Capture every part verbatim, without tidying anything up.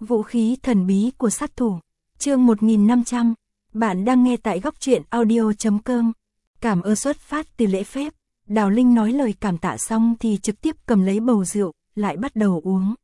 Vũ khí thần bí của sát thủ. Chương một nghìn năm trăm. Bạn đang nghe tại góc truyện audio chấm com. Cảm ơn xuất phát từ lễ phép. Đào Linh nói lời cảm tạ xong thì trực tiếp cầm lấy bầu rượu, lại bắt đầu uống.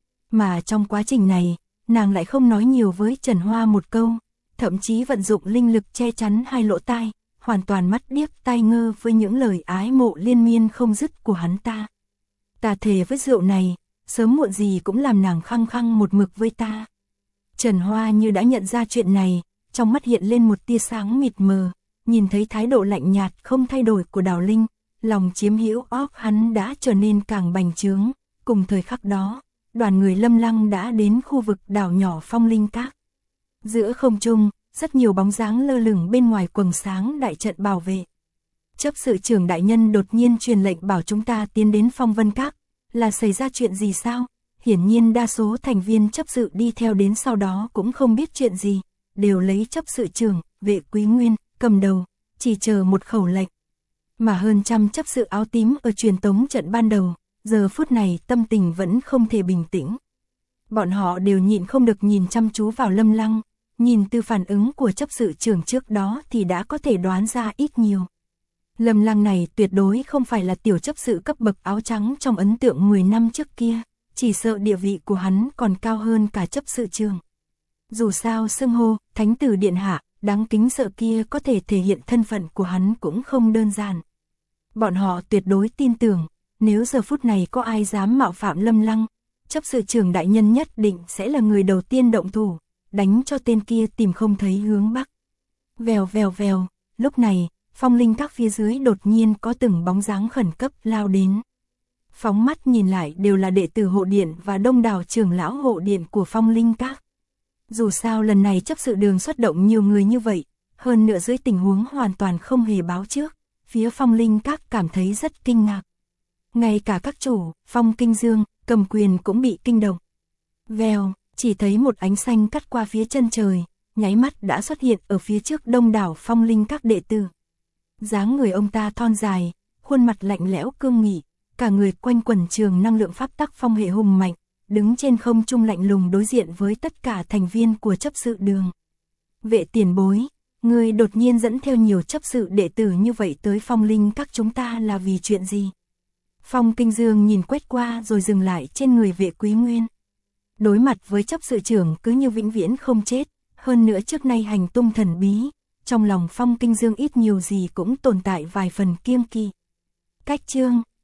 Mà trong quá trình này, nàng lại không nói nhiều với Trần Hoa một câu, thậm chí vận dụng linh lực che chắn hai lỗ tai, hoàn toàn mắt điếc tai ngơ với những lời ái mộ liên miên không dứt của hắn ta. Ta thề với rượu này, sớm muộn gì cũng làm nàng khăng khăng một mực với ta. Trần Hoa như đã nhận ra chuyện này, trong mắt hiện lên một tia sáng mịt mờ, nhìn thấy thái độ lạnh nhạt không thay đổi của Đào Linh, lòng chiếm hữu óc hắn đã trở nên càng bành trướng. Cùng thời khắc đó, đoàn người Lâm Lăng đã đến khu vực đảo nhỏ Phong Linh Các. Giữa không trung, rất nhiều bóng dáng lơ lửng bên ngoài quầng sáng đại trận bảo vệ. Chấp sự trưởng đại nhân đột nhiên truyền lệnh bảo chúng ta tiến đến Phong Vân Các, là xảy ra chuyện gì sao? Hiển nhiên đa số thành viên chấp sự đi theo đến sau đó cũng không biết chuyện gì, đều lấy chấp sự trưởng, Vệ Quý Nguyên, cầm đầu, chỉ chờ một khẩu lệnh. Mà hơn trăm chấp sự áo tím ở truyền tống trận ban đầu, giờ phút này tâm tình vẫn không thể bình tĩnh. Bọn họ đều nhịn không được nhìn chăm chú vào Lâm Lăng, nhìn từ phản ứng của chấp sự trưởng trước đó thì đã có thể đoán ra ít nhiều. Lâm Lăng này tuyệt đối không phải là tiểu chấp sự cấp bậc áo trắng trong ấn tượng mười năm trước kia, chỉ sợ địa vị của hắn còn cao hơn cả chấp sự trưởng. Dù sao xưng hô, thánh tử điện hạ, đáng kính sợ kia có thể thể hiện thân phận của hắn cũng không đơn giản. Bọn họ tuyệt đối tin tưởng, nếu giờ phút này có ai dám mạo phạm Lâm Lăng, chấp sự trưởng đại nhân nhất định sẽ là người đầu tiên động thủ, đánh cho tên kia tìm không thấy hướng bắc. Vèo vèo vèo, lúc này, Phong Linh Các phía dưới đột nhiên có từng bóng dáng khẩn cấp lao đến. Phóng mắt nhìn lại đều là đệ tử hộ điện và đông đảo trưởng lão hộ điện của Phong Linh Các. Dù sao lần này chấp sự đường xuất động nhiều người như vậy, hơn nữa dưới tình huống hoàn toàn không hề báo trước, phía Phong Linh Các cảm thấy rất kinh ngạc. Ngay cả các chủ, Phong Kinh Dương, cầm quyền cũng bị kinh động. Vèo, chỉ thấy một ánh xanh cắt qua phía chân trời, nháy mắt đã xuất hiện ở phía trước đông đảo Phong Linh Các đệ tử. Dáng người ông ta thon dài, khuôn mặt lạnh lẽo cương nghị, cả người quanh quẩn trường năng lượng pháp tắc phong hệ hùng mạnh, đứng trên không trung lạnh lùng đối diện với tất cả thành viên của chấp sự đường. Vệ tiền bối, người đột nhiên dẫn theo nhiều chấp sự đệ tử như vậy tới Phong Linh Các chúng ta là vì chuyện gì? Phong Kinh Dương nhìn quét qua rồi dừng lại trên người Vệ Quý Nguyên. Đối mặt với chấp sự trưởng cứ như vĩnh viễn không chết, hơn nữa trước nay hành tung thần bí, trong lòng Phong Kinh Dương ít nhiều gì cũng tồn tại vài phần kiêng kỵ. Cách chương